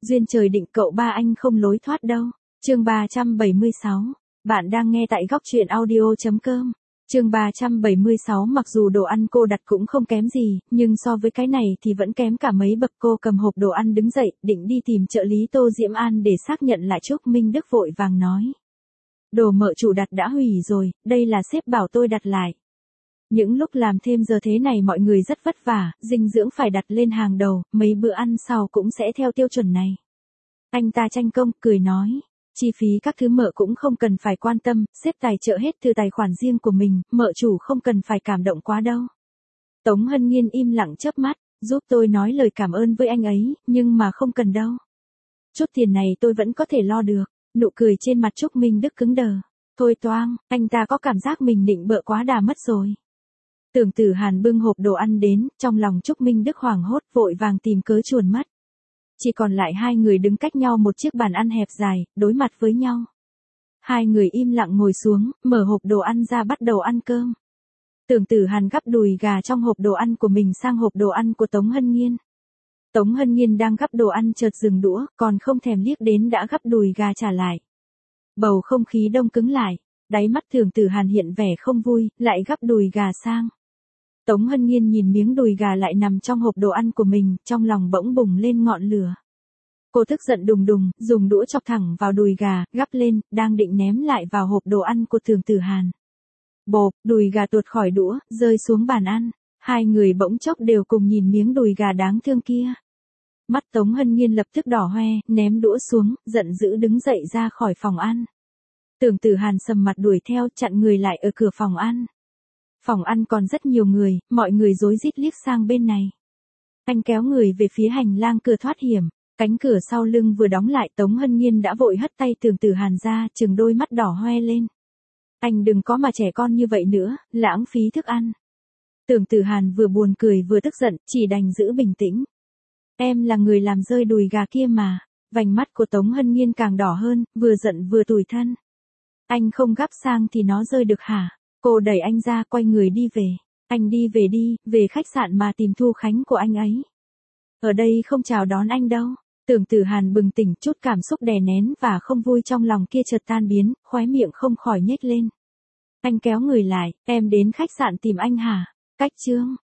Duyên trời định cậu ba anh không lối thoát đâu. Chương 376. Bạn đang nghe tại góc truyện audio.com. Chương 376. Mặc dù đồ ăn cô đặt cũng không kém gì, nhưng so với cái này thì vẫn kém cả mấy bậc. Cô cầm hộp đồ ăn đứng dậy, định đi tìm trợ lý Tô Diễm An để xác nhận lại. Trúc Minh Đức vội vàng nói. Đồ mợ chủ đặt đã hủy rồi, đây là sếp bảo tôi đặt lại. Những lúc làm thêm giờ thế này mọi người rất vất vả, dinh dưỡng phải đặt lên hàng đầu, mấy bữa ăn sau cũng sẽ theo tiêu chuẩn này. Anh ta tranh công, cười nói. Chi phí các thứ mợ cũng không cần phải quan tâm, sếp tài trợ hết từ tài khoản riêng của mình, mợ chủ không cần phải cảm động quá đâu. Tống Hân Nhiên im lặng chớp mắt, giúp tôi nói lời cảm ơn với anh ấy, nhưng mà không cần đâu. Chút tiền này tôi vẫn có thể lo được. Nụ cười trên mặt Trúc Minh Đức cứng đờ. Thôi toang, anh ta có cảm giác mình định bợ quá đà mất rồi. Tưởng Tử Hàn bưng hộp đồ ăn đến, trong lòng Trúc Minh Đức hoảng hốt vội vàng tìm cớ chuồn mất. Chỉ còn lại hai người đứng cách nhau một chiếc bàn ăn hẹp dài, đối mặt với nhau. Hai người im lặng ngồi xuống, mở hộp đồ ăn ra bắt đầu ăn cơm. Tưởng Tử Hàn gắp đùi gà trong hộp đồ ăn của mình sang hộp đồ ăn của Tống Hân Nhiên. Tống Hân Nhiên đang gắp đồ ăn chợt dừng đũa, còn không thèm liếc đến đã gắp đùi gà trả lại. Bầu không khí đông cứng lại, đáy mắt Tưởng Tử Hàn hiện vẻ không vui, lại gắp đùi gà sang. Tống Hân Nhiên nhìn miếng đùi gà lại nằm trong hộp đồ ăn của mình, trong lòng bỗng bùng lên ngọn lửa. Cô tức giận đùng đùng, dùng đũa chọc thẳng vào đùi gà, gắp lên, đang định ném lại vào hộp đồ ăn của Tưởng Tử Hàn. Bộp, đùi gà tuột khỏi đũa, rơi xuống bàn ăn. Hai người bỗng chốc đều cùng nhìn miếng đùi gà đáng thương kia. Mắt Tống Hân Nhiên lập tức đỏ hoe, ném đũa xuống, giận dữ đứng dậy ra khỏi phòng ăn. Tưởng Tử Hàn sầm mặt đuổi theo, chặn người lại ở cửa phòng ăn. Phòng ăn còn rất nhiều người, mọi người rối rít liếc sang bên này. Anh kéo người về phía hành lang cửa thoát hiểm, cánh cửa sau lưng vừa đóng lại Tống Hân Nhiên đã vội hất tay Tưởng Tử Hàn ra, trừng đôi mắt đỏ hoe lên. Anh đừng có mà trẻ con như vậy nữa, lãng phí thức ăn. Tưởng Tử Hàn vừa buồn cười vừa tức giận, chỉ đành giữ bình tĩnh. Em là người làm rơi đùi gà kia mà. Vành mắt của Tống Hân Nhiên càng đỏ hơn, vừa giận vừa tủi thân. Anh không gắp sang thì nó rơi được hả? Cô đẩy anh ra, quay người đi về. Anh đi về đi, về khách sạn mà tìm Thu Khánh của anh ấy. Ở đây không chào đón anh đâu. Tưởng Tử Hàn bừng tỉnh, chút cảm xúc đè nén và không vui trong lòng kia chợt tan biến, khóe miệng không khỏi nhếch lên. Anh kéo người lại, em đến khách sạn tìm anh hả? Cách chương.